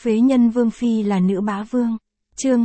Phế nhân Vương Phi là nữ bá vương. Chương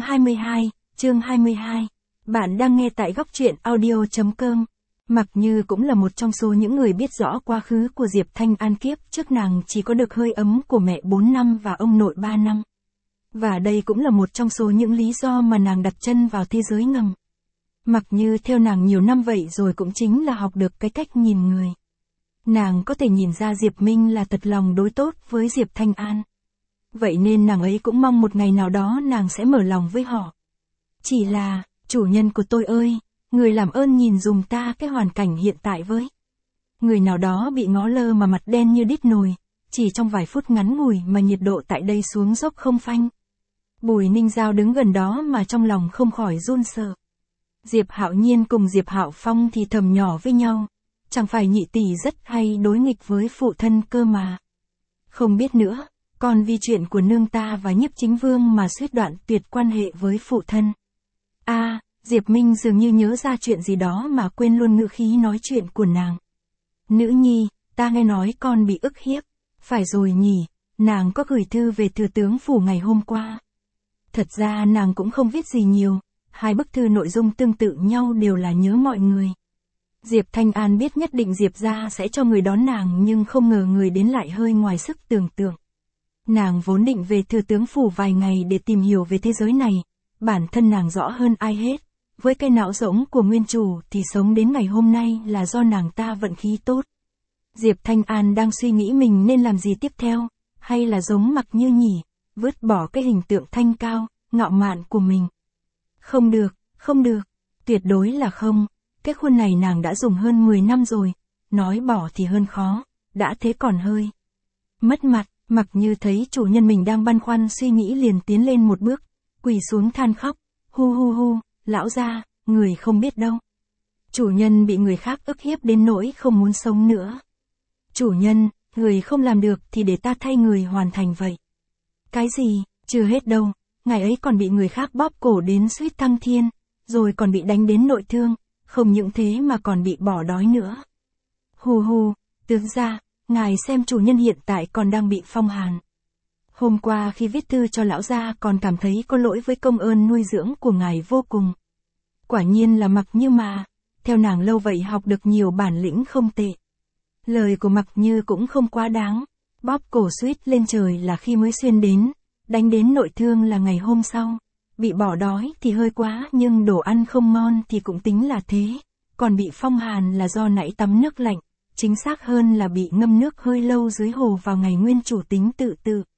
22. Bạn đang nghe tại góc truyện audio.com. Mặc Như cũng là một trong số những người biết rõ quá khứ của Diệp Thanh An. Kiếp trước nàng chỉ có được hơi ấm của mẹ 4 năm và ông nội 3 năm. Và đây cũng là một trong số những lý do mà nàng đặt chân vào thế giới ngầm. Mặc Như theo nàng nhiều năm vậy rồi cũng chính là học được cái cách nhìn người. Nàng có thể nhìn ra Diệp Minh là thật lòng đối tốt với Diệp Thanh An. Vậy nên nàng ấy cũng mong một ngày nào đó nàng sẽ mở lòng với họ. Chỉ là, chủ nhân của tôi ơi, người làm ơn nhìn dùm ta cái hoàn cảnh hiện tại với. Người nào đó bị ngó lơ mà mặt đen như đít nồi, chỉ trong vài phút ngắn ngủi mà nhiệt độ tại đây xuống dốc không phanh. Bùi Ninh Giao đứng gần đó mà trong lòng không khỏi run sợ. Diệp Hạo Nhiên cùng Diệp Hạo Phong thì thầm nhỏ với nhau, chẳng phải nhị tỷ rất hay đối nghịch với phụ thân cơ mà. Không biết nữa, còn vì chuyện của nương ta và Nhiếp Chính Vương mà suýt đoạn tuyệt quan hệ với phụ thân. Diệp Minh dường như nhớ ra chuyện gì đó mà quên luôn ngữ khí nói chuyện của nàng. Nữ nhi, ta nghe nói con bị ức hiếp. Phải rồi nhỉ, nàng có gửi thư về thừa tướng phủ ngày hôm qua. Thật ra nàng cũng không viết gì nhiều, hai bức thư nội dung tương tự nhau đều là nhớ mọi người. Diệp Thanh An biết nhất định Diệp gia sẽ cho người đón nàng nhưng không ngờ người đến lại hơi ngoài sức tưởng tượng. Nàng vốn định về thừa tướng phủ vài ngày để tìm hiểu về thế giới này, bản thân nàng rõ hơn ai hết. Với cái não rỗng của nguyên chủ thì sống đến ngày hôm nay là do nàng ta vận khí tốt. Diệp Thanh An đang suy nghĩ mình nên làm gì tiếp theo, hay là giống Mặc Như nhỉ, vứt bỏ cái hình tượng thanh cao, ngạo mạn của mình. Không được, tuyệt đối là không, cái khuôn này nàng đã dùng hơn 10 năm rồi, nói bỏ thì hơn khó, đã thế còn hơi mất mặt. Mặc Như thấy chủ nhân mình đang băn khoăn suy nghĩ liền tiến lên một bước, quỳ xuống than khóc, hu, lão gia, người không biết đâu. Chủ nhân bị người khác ức hiếp đến nỗi không muốn sống nữa. Chủ nhân, người không làm được thì để ta thay người hoàn thành vậy. Cái gì, chưa hết đâu, ngày ấy còn bị người khác bóp cổ đến suýt thăng thiên, rồi còn bị đánh đến nội thương, không những thế mà còn bị bỏ đói nữa. Hu, tướng gia, ngài xem chủ nhân hiện tại còn đang bị phong hàn. Hôm qua khi viết thư cho lão gia còn cảm thấy có lỗi với công ơn nuôi dưỡng của ngài vô cùng. Quả nhiên là Mặc Như mà, theo nàng lâu vậy học được nhiều bản lĩnh không tệ. Lời của Mặc Như cũng không quá đáng, bóp cổ suýt lên trời là khi mới xuyên đến, đánh đến nội thương là ngày hôm sau. Bị bỏ đói thì hơi quá nhưng đồ ăn không ngon thì cũng tính là thế, còn bị phong hàn là do nãy tắm nước lạnh, chính xác hơn là bị ngâm nước hơi lâu dưới hồ vào ngày nguyên chủ tính tự.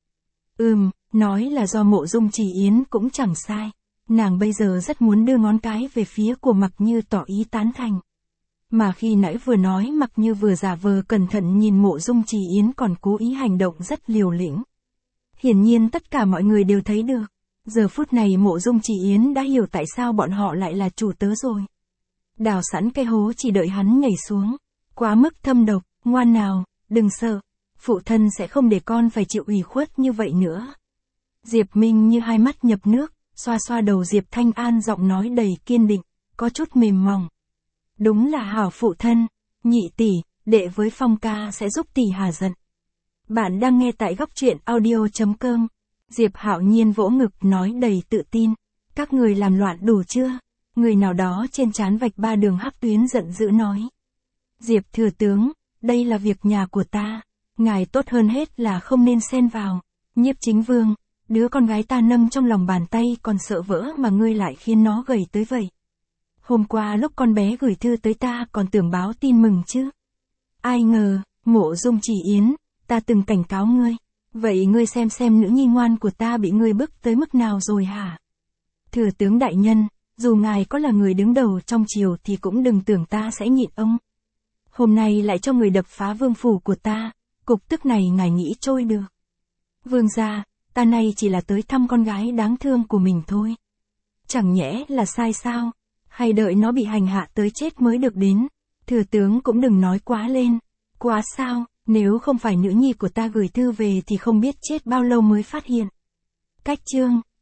Nói là do Mộ Dung Chỉ Yến cũng chẳng sai. Nàng bây giờ rất muốn đưa ngón cái về phía của Mặc Như tỏ ý tán thành. Mà khi nãy vừa nói Mặc Như vừa giả vờ cẩn thận nhìn Mộ Dung Chỉ Yến còn cố ý hành động rất liều lĩnh. Hiển nhiên tất cả mọi người đều thấy được. Giờ phút này Mộ Dung Chỉ Yến đã hiểu tại sao bọn họ lại là chủ tớ rồi. Đào sẵn cái hố chỉ đợi hắn nhảy xuống. Quá mức thâm độc, ngoan nào, đừng sợ. Phụ thân sẽ không để con phải chịu ủy khuất như vậy nữa. Diệp Minh như hai mắt nhập nước, xoa đầu Diệp Thanh An giọng nói đầy kiên định, có chút mềm mỏng. Đúng là hảo phụ thân, nhị tỷ, đệ với Phong ca sẽ giúp tỷ hà giận. Bạn đang nghe tại góc truyện audio.com. Diệp Hạo Nhiên vỗ ngực nói đầy tự tin. Các người làm loạn đủ chưa? Người nào đó trên trán vạch 3 đường hắc tuyến giận dữ nói. Diệp thừa tướng, đây là việc nhà của ta. Ngài tốt hơn hết là không nên xen vào. Nhiếp Chính Vương, đứa con gái ta nâng trong lòng bàn tay còn sợ vỡ mà ngươi lại khiến nó gầy tới vậy. Hôm qua lúc con bé gửi thư tới ta còn tưởng báo tin mừng chứ. Ai ngờ, Mộ Dung Chỉ Yến, ta từng cảnh cáo ngươi. Vậy ngươi xem nữ nhi ngoan của ta bị ngươi bức tới mức nào rồi hả? Thừa tướng đại nhân, dù ngài có là người đứng đầu trong triều thì cũng đừng tưởng ta sẽ nhịn ông. Hôm nay lại cho người đập phá vương phủ của ta, cục tức này ngài nghĩ trôi được. Vương gia, ta nay chỉ là tới thăm con gái đáng thương của mình thôi. Chẳng nhẽ là sai sao, hay đợi nó bị hành hạ tới chết mới được đến. Thừa tướng cũng đừng nói quá lên. Quá sao, nếu không phải nữ nhi của ta gửi thư về thì không biết chết bao lâu mới phát hiện. Cách chương